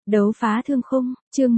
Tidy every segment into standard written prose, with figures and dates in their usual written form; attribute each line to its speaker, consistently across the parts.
Speaker 1: Đấu phá thương khung, chương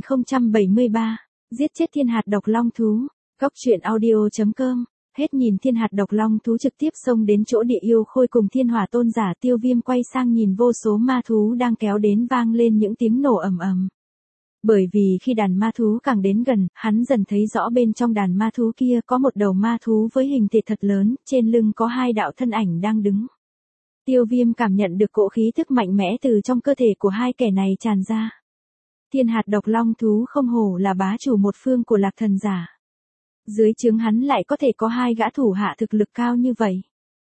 Speaker 1: 1073, giết chết thiên hạt độc long thú, góc truyện audio.com, hết nhìn thiên hạt độc long thú trực tiếp xông đến chỗ địa yêu khôi cùng thiên hỏa tôn giả Tiêu Viêm quay sang nhìn vô số ma thú đang kéo đến vang lên những tiếng nổ ầm ầm. Bởi vì khi đàn ma thú càng đến gần, hắn dần thấy rõ bên trong đàn ma thú kia có một đầu ma thú với hình thể thật lớn, trên lưng có hai đạo thân ảnh đang đứng. Tiêu Viêm cảm nhận được cỗ khí thức mạnh mẽ từ trong cơ thể của hai kẻ này tràn ra. Thiên hạt độc long thú không hổ là bá chủ một phương của Lạc Thần giả. Dưới trướng hắn lại có thể có hai gã thủ hạ thực lực cao như vậy.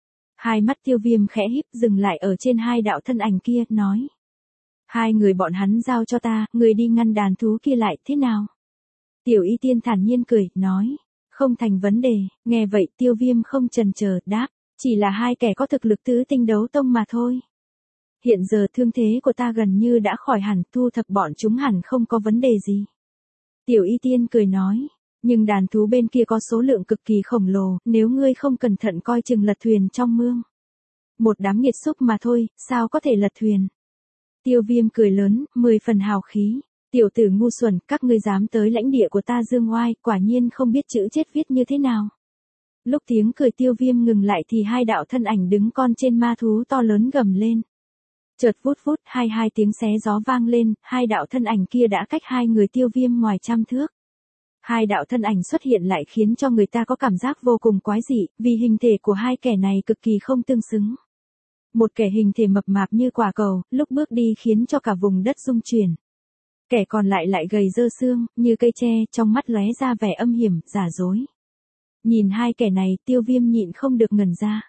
Speaker 1: Hai mắt Tiêu Viêm khẽ híp dừng lại ở trên hai đạo thân ảnh kia, nói. Hai người bọn hắn giao cho ta, người đi ngăn đàn thú kia lại, thế nào? Tiểu Y Tiên thản nhiên cười, nói. Không thành vấn đề, nghe vậy Tiêu Viêm không chần chờ, đáp. Chỉ là hai kẻ có thực lực tứ tinh đấu tông mà thôi. Hiện giờ thương thế của ta gần như đã khỏi hẳn, thu thập bọn chúng hẳn không có vấn đề gì. Tiểu Y Tiên cười nói, nhưng đàn thú bên kia có số lượng cực kỳ khổng lồ, nếu ngươi không cẩn thận coi chừng lật thuyền trong mương. Một đám nghiệt xúc mà thôi, sao có thể lật thuyền. Tiêu Viêm cười lớn, 10 phần hào khí. Tiểu tử ngu xuẩn, các ngươi dám tới lãnh địa của ta dương oai, quả nhiên không biết chữ chết viết như thế nào. Lúc tiếng cười Tiêu Viêm ngừng lại thì hai đạo thân ảnh đứng con trên ma thú to lớn gầm lên. Chợt vút vút, hai tiếng xé gió vang lên, hai đạo thân ảnh kia đã cách hai người Tiêu Viêm ngoài trăm thước. Hai đạo thân ảnh xuất hiện lại khiến cho người ta có cảm giác vô cùng quái dị, vì hình thể của hai kẻ này cực kỳ không tương xứng. Một kẻ hình thể mập mạp như quả cầu, lúc bước đi khiến cho cả vùng đất rung chuyển. Kẻ còn lại gầy dơ xương, như cây tre, trong mắt lóe ra vẻ âm hiểm, giả dối. Nhìn hai kẻ này, Tiêu Viêm nhịn không được ngẩn ra.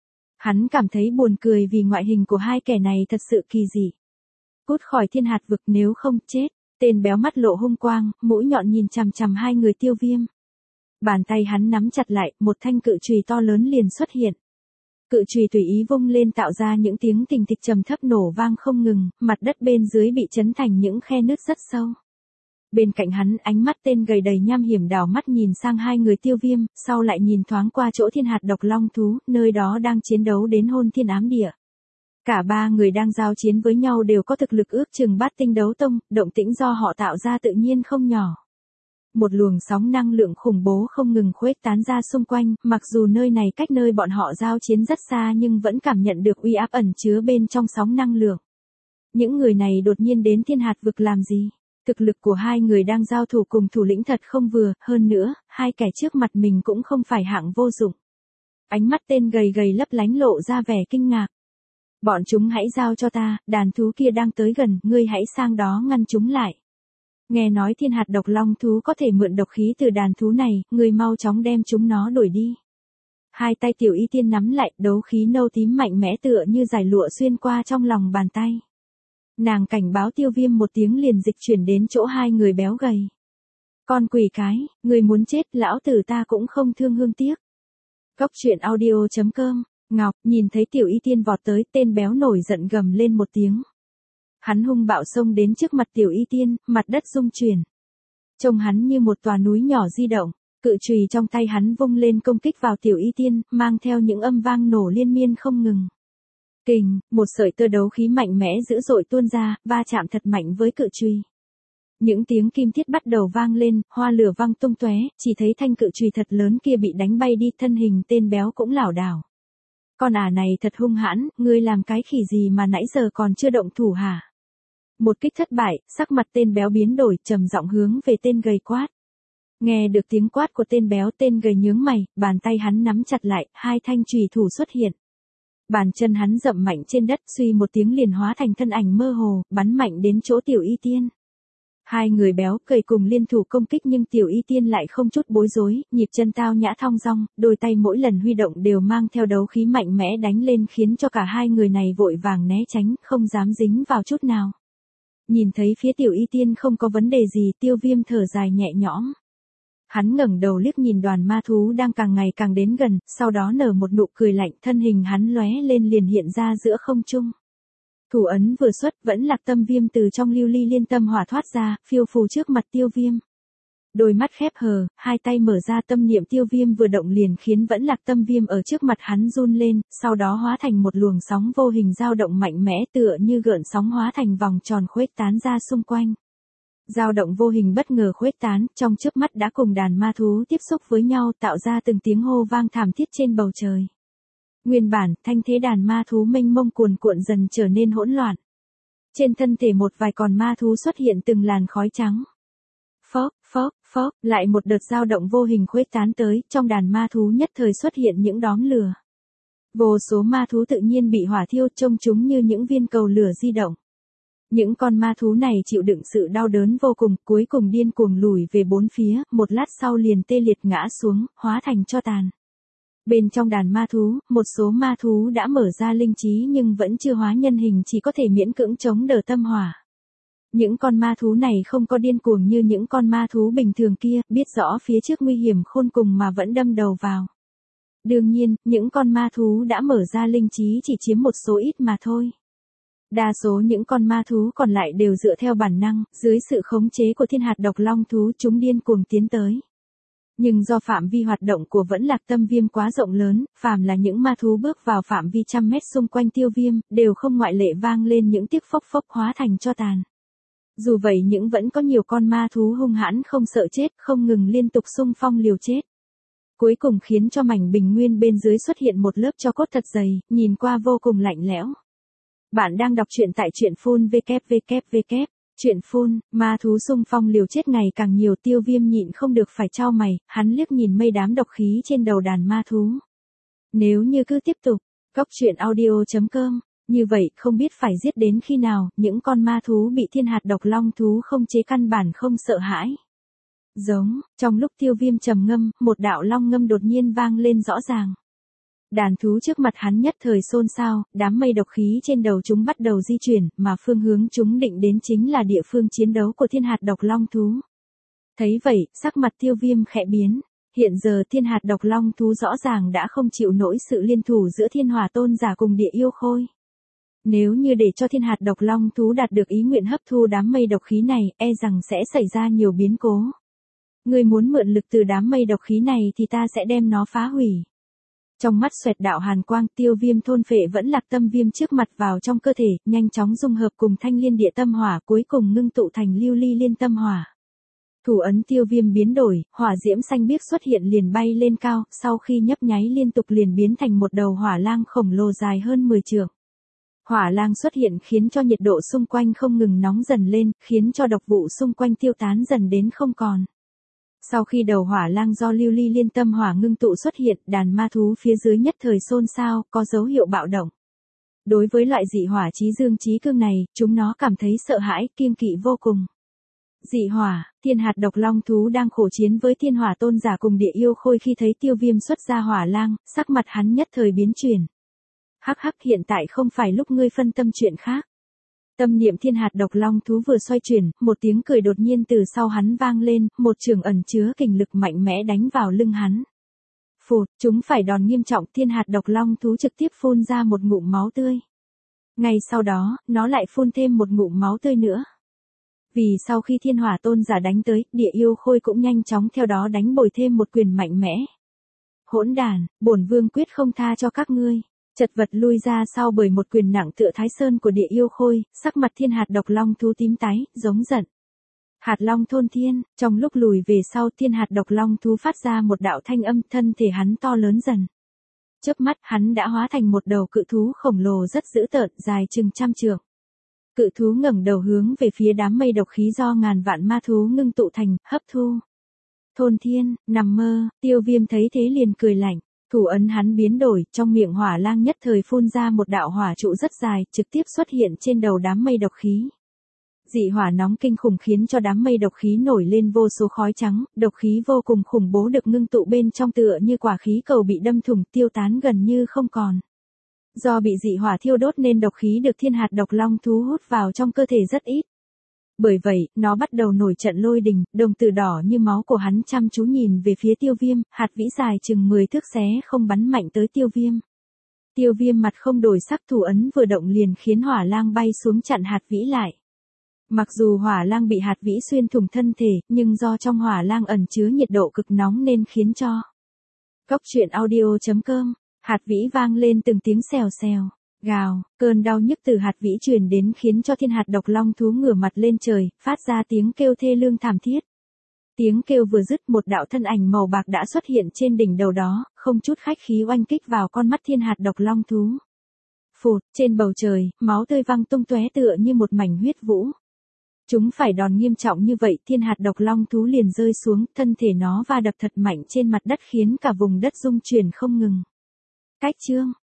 Speaker 1: Hắn cảm thấy buồn cười vì ngoại hình của hai kẻ này thật sự kỳ dị. Cút khỏi thiên hạt vực nếu không chết. Tên béo mắt lộ hung quang, mũi nhọn nhìn chằm chằm hai người Tiêu Viêm. Bàn tay hắn nắm chặt lại, một thanh cự chùy to lớn liền xuất hiện. Cự chùy tùy ý vung lên tạo ra những tiếng thình thịch trầm thấp nổ vang không ngừng, mặt đất bên dưới bị chấn thành những khe nứt rất sâu. Bên cạnh hắn, ánh mắt tên gầy đầy nham hiểm đảo mắt nhìn sang hai người Tiêu Viêm, sau lại nhìn thoáng qua chỗ thiên hạt độc long thú, nơi đó đang chiến đấu đến hôn thiên ám địa. Cả ba người đang giao chiến với nhau đều có thực lực ước chừng bát tinh đấu tông, động tĩnh do họ tạo ra tự nhiên không nhỏ. Một luồng sóng năng lượng khủng bố không ngừng khuếch tán ra xung quanh, mặc dù nơi này cách nơi bọn họ giao chiến rất xa nhưng vẫn cảm nhận được uy áp ẩn chứa bên trong sóng năng lượng. Những người này đột nhiên đến thiên hạt vực làm gì? Thực lực của hai người đang giao thủ cùng thủ lĩnh thật không vừa, hơn nữa, hai kẻ trước mặt mình cũng không phải hạng vô dụng. Ánh mắt tên gầy lấp lánh lộ ra vẻ kinh ngạc. Bọn chúng hãy giao cho ta, đàn thú kia đang tới gần, ngươi hãy sang đó ngăn chúng lại. Nghe nói thiên hạt độc long thú có thể mượn độc khí từ đàn thú này, ngươi mau chóng đem chúng nó đuổi đi. Hai tay Tiểu Y Tiên nắm lại, đấu khí nâu tím mạnh mẽ tựa như dải lụa xuyên qua trong lòng bàn tay. Nàng cảnh báo Tiêu Viêm một tiếng liền dịch chuyển đến chỗ hai người béo gầy. Con quỷ cái, ngươi muốn chết, lão tử ta cũng không thương hương tiếc. Góc truyện audio.com. Ngọc, nhìn thấy Tiểu Y Tiên vọt tới, tên béo nổi giận gầm lên một tiếng. Hắn hung bạo xông đến trước mặt Tiểu Y Tiên, mặt đất rung chuyển. Trông hắn như một tòa núi nhỏ di động, cự chùy trong tay hắn vung lên công kích vào Tiểu Y Tiên, mang theo những âm vang nổ liên miên không ngừng. Kình, một sợi tơ đấu khí mạnh mẽ dữ dội tuôn ra, va chạm thật mạnh với cự chùy. Những tiếng kim thiết bắt đầu vang lên, hoa lửa văng tung tóe, chỉ thấy thanh cự chùy thật lớn kia bị đánh bay đi, thân hình tên béo cũng lảo đảo. Con này thật hung hãn, ngươi làm cái khỉ gì mà nãy giờ còn chưa động thủ hả? Một kích thất bại, sắc mặt tên béo biến đổi, trầm giọng hướng về tên gầy quát. Nghe được tiếng quát của tên béo, tên gầy nhướng mày, bàn tay hắn nắm chặt lại, hai thanh chùy thủ xuất hiện. Bàn chân hắn dậm mạnh trên đất, suy một tiếng liền hóa thành thân ảnh mơ hồ, bắn mạnh đến chỗ Tiểu Y Tiên. Hai người béo gầy cùng liên thủ công kích nhưng Tiểu Y Tiên lại không chút bối rối, nhịp chân tao nhã thong dong, đôi tay mỗi lần huy động đều mang theo đấu khí mạnh mẽ đánh lên khiến cho cả hai người này vội vàng né tránh, không dám dính vào chút nào. Nhìn thấy phía Tiểu Y Tiên không có vấn đề gì, Tiêu Viêm thở dài nhẹ nhõm. Hắn ngẩng đầu liếc nhìn đoàn ma thú đang càng ngày càng đến gần, sau đó nở một nụ cười lạnh, thân hình hắn lóe lên liền hiện ra giữa không trung. Thủ ấn vừa xuất, vẫn Lạc Tâm Viêm từ trong lưu ly liên tâm hỏa thoát ra, phiêu phù trước mặt Tiêu Viêm. Đôi mắt khép hờ, hai tay mở ra, tâm niệm Tiêu Viêm vừa động liền khiến Vẫn Lạc Tâm Viêm ở trước mặt hắn run lên, sau đó hóa thành một luồng sóng vô hình dao động mạnh mẽ tựa như gợn sóng hóa thành vòng tròn khuếch tán ra xung quanh. Dao động vô hình bất ngờ khuếch tán, trong chớp mắt đã cùng đàn ma thú tiếp xúc với nhau, tạo ra từng tiếng hô vang thảm thiết trên bầu trời. Nguyên bản, thanh thế đàn ma thú mênh mông cuồn cuộn dần trở nên hỗn loạn. Trên thân thể một vài con ma thú xuất hiện từng làn khói trắng. Phốc, phốc, phốc, lại một đợt dao động vô hình khuếch tán tới, trong đàn ma thú nhất thời xuất hiện những đóm lửa. Vô số ma thú tự nhiên bị hỏa thiêu, trông chúng như những viên cầu lửa di động. Những con ma thú này chịu đựng sự đau đớn vô cùng, cuối cùng điên cuồng lùi về bốn phía, một lát sau liền tê liệt ngã xuống, hóa thành tro tàn. Bên trong đàn ma thú, một số ma thú đã mở ra linh trí nhưng vẫn chưa hóa nhân hình, chỉ có thể miễn cưỡng chống đỡ tâm hỏa. Những con ma thú này không có điên cuồng như những con ma thú bình thường kia, biết rõ phía trước nguy hiểm khôn cùng mà vẫn đâm đầu vào. Đương nhiên, những con ma thú đã mở ra linh trí chỉ chiếm một số ít mà thôi. Đa số những con ma thú còn lại đều dựa theo bản năng, dưới sự khống chế của thiên hạt độc long thú chúng điên cuồng tiến tới. Nhưng do phạm vi hoạt động của Vẫn Lạc Tâm Viêm quá rộng lớn, phàm là những ma thú bước vào phạm vi trăm mét xung quanh Tiêu Viêm, đều không ngoại lệ vang lên những tiếng phốc phốc hóa thành tro tàn. Dù vậy nhưng vẫn có nhiều con ma thú hung hãn không sợ chết, không ngừng liên tục xung phong liều chết. Cuối cùng khiến cho mảnh bình nguyên bên dưới xuất hiện một lớp tro cốt thật dày, nhìn qua vô cùng lạnh lẽo. Bạn đang đọc truyện tại truyện.phun www. Truyện phun, ma thú xung phong liều chết ngày càng nhiều, Tiêu Viêm nhịn không được phải chau mày, hắn liếc nhìn mây đám độc khí trên đầu đàn ma thú. Nếu như cứ tiếp tục, coctruyện.audio.com, như vậy không biết phải giết đến khi nào, những con ma thú bị thiên hạt độc long thú không chế căn bản không sợ hãi. Giống, trong lúc Tiêu Viêm trầm ngâm, một đạo long ngâm đột nhiên vang lên rõ ràng. Đàn thú trước mặt hắn nhất thời xôn xao, đám mây độc khí trên đầu chúng bắt đầu di chuyển, mà phương hướng chúng định đến chính là địa phương chiến đấu của thiên hạt độc long thú. Thấy vậy, sắc mặt Tiêu Viêm khẽ biến. Hiện giờ thiên hạt độc long thú rõ ràng đã không chịu nổi sự liên thủ giữa thiên hỏa tôn giả cùng địa yêu khôi. Nếu như để cho thiên hạt độc long thú đạt được ý nguyện hấp thu đám mây độc khí này, e rằng sẽ xảy ra nhiều biến cố. Ngươi muốn mượn lực từ đám mây độc khí này thì ta sẽ đem nó phá hủy. Trong mắt xoẹt đạo hàn quang, Tiêu Viêm thôn phệ Vẫn Lạc Tâm Viêm trước mặt vào trong cơ thể, nhanh chóng dung hợp cùng Thanh Liên Địa Tâm Hỏa, cuối cùng ngưng tụ thành Lưu Ly Liên Tâm Hỏa. Thủ ấn Tiêu Viêm biến đổi, hỏa diễm xanh biếc xuất hiện liền bay lên cao, sau khi nhấp nháy liên tục liền biến thành một đầu hỏa lang khổng lồ dài hơn 10 trượng. Hỏa lang xuất hiện khiến cho nhiệt độ xung quanh không ngừng nóng dần lên, khiến cho độc vụ xung quanh tiêu tán dần đến không còn. Sau khi đầu hỏa lang do Lưu Ly Liên Tâm Hỏa ngưng tụ xuất hiện, đàn ma thú phía dưới nhất thời xôn xao, có dấu hiệu bạo động. Đối với loại dị hỏa chí dương chí cương này, chúng nó cảm thấy sợ hãi, kiêng kỵ vô cùng. Dị hỏa, thiên hạt độc long thú đang khổ chiến với thiên hỏa tôn giả cùng địa yêu khôi, khi thấy Tiêu Viêm xuất ra hỏa lang, sắc mặt hắn nhất thời biến chuyển. Hắc hắc, hiện tại không phải lúc ngươi phân tâm chuyện khác. Tâm niệm thiên hạt độc long thú vừa xoay chuyển, một tiếng cười đột nhiên từ sau hắn vang lên, một trường ẩn chứa kình lực mạnh mẽ đánh vào lưng hắn. Phụt, chúng phải đòn nghiêm trọng, thiên hạt độc long thú trực tiếp phun ra một ngụm máu tươi. Ngay sau đó, nó lại phun thêm một ngụm máu tươi nữa. Vì sau khi thiên hỏa tôn giả đánh tới, địa yêu khôi cũng nhanh chóng theo đó đánh bồi thêm một quyền mạnh mẽ. Hỗn đàn, bổn vương quyết không tha cho các ngươi. Chật vật lui ra sau bởi một quyền nặng tựa Thái Sơn của địa yêu khôi, sắc mặt thiên hạt độc long thú tím tái, giống giận. Hạt long thôn thiên, trong lúc lùi về sau thiên hạt độc long thú phát ra một đạo thanh âm, thân thể hắn to lớn dần. Chớp mắt hắn đã hóa thành một đầu cự thú khổng lồ rất dữ tợn, dài chừng 100 trượng. Cự thú ngẩng đầu hướng về phía đám mây độc khí do ngàn vạn ma thú ngưng tụ thành, hấp thu. Thôn thiên, nằm mơ, Tiêu Viêm thấy thế liền cười lạnh. Thủ ấn hắn biến đổi, trong miệng hỏa lang nhất thời phun ra một đạo hỏa trụ rất dài, trực tiếp xuất hiện trên đầu đám mây độc khí. Dị hỏa nóng kinh khủng khiến cho đám mây độc khí nổi lên vô số khói trắng, độc khí vô cùng khủng bố được ngưng tụ bên trong tựa như quả khí cầu bị đâm thủng, tiêu tán gần như không còn. Do bị dị hỏa thiêu đốt nên độc khí được thiên hạt độc long thú hút vào trong cơ thể rất ít. Bởi vậy, nó bắt đầu nổi trận lôi đình, đồng tử đỏ như máu của hắn chăm chú nhìn về phía Tiêu Viêm, hạt vĩ dài chừng 10 thước xé không bắn mạnh tới Tiêu Viêm. Tiêu Viêm mặt không đổi sắc, thủ ấn vừa động liền khiến hỏa lang bay xuống chặn hạt vĩ lại. Mặc dù hỏa lang bị hạt vĩ xuyên thủng thân thể, nhưng do trong hỏa lang ẩn chứa nhiệt độ cực nóng nên khiến cho Cốc truyện audio.com, hạt vĩ vang lên từng tiếng xèo xèo, gào, cơn đau nhức từ hạt vĩ truyền đến khiến cho thiên hạt độc long thú ngửa mặt lên trời, phát ra tiếng kêu thê lương thảm thiết. Tiếng kêu vừa dứt, một đạo thân ảnh màu bạc đã xuất hiện trên đỉnh đầu đó, không chút khách khí oanh kích vào con mắt thiên hạt độc long thú. Phụt, trên bầu trời, máu tươi văng tung tóe tựa như một mảnh huyết vũ. Chúng phải đòn nghiêm trọng như vậy, thiên hạt độc long thú liền rơi xuống, thân thể nó va đập thật mạnh trên mặt đất khiến cả vùng đất rung chuyển không ngừng. Cách chương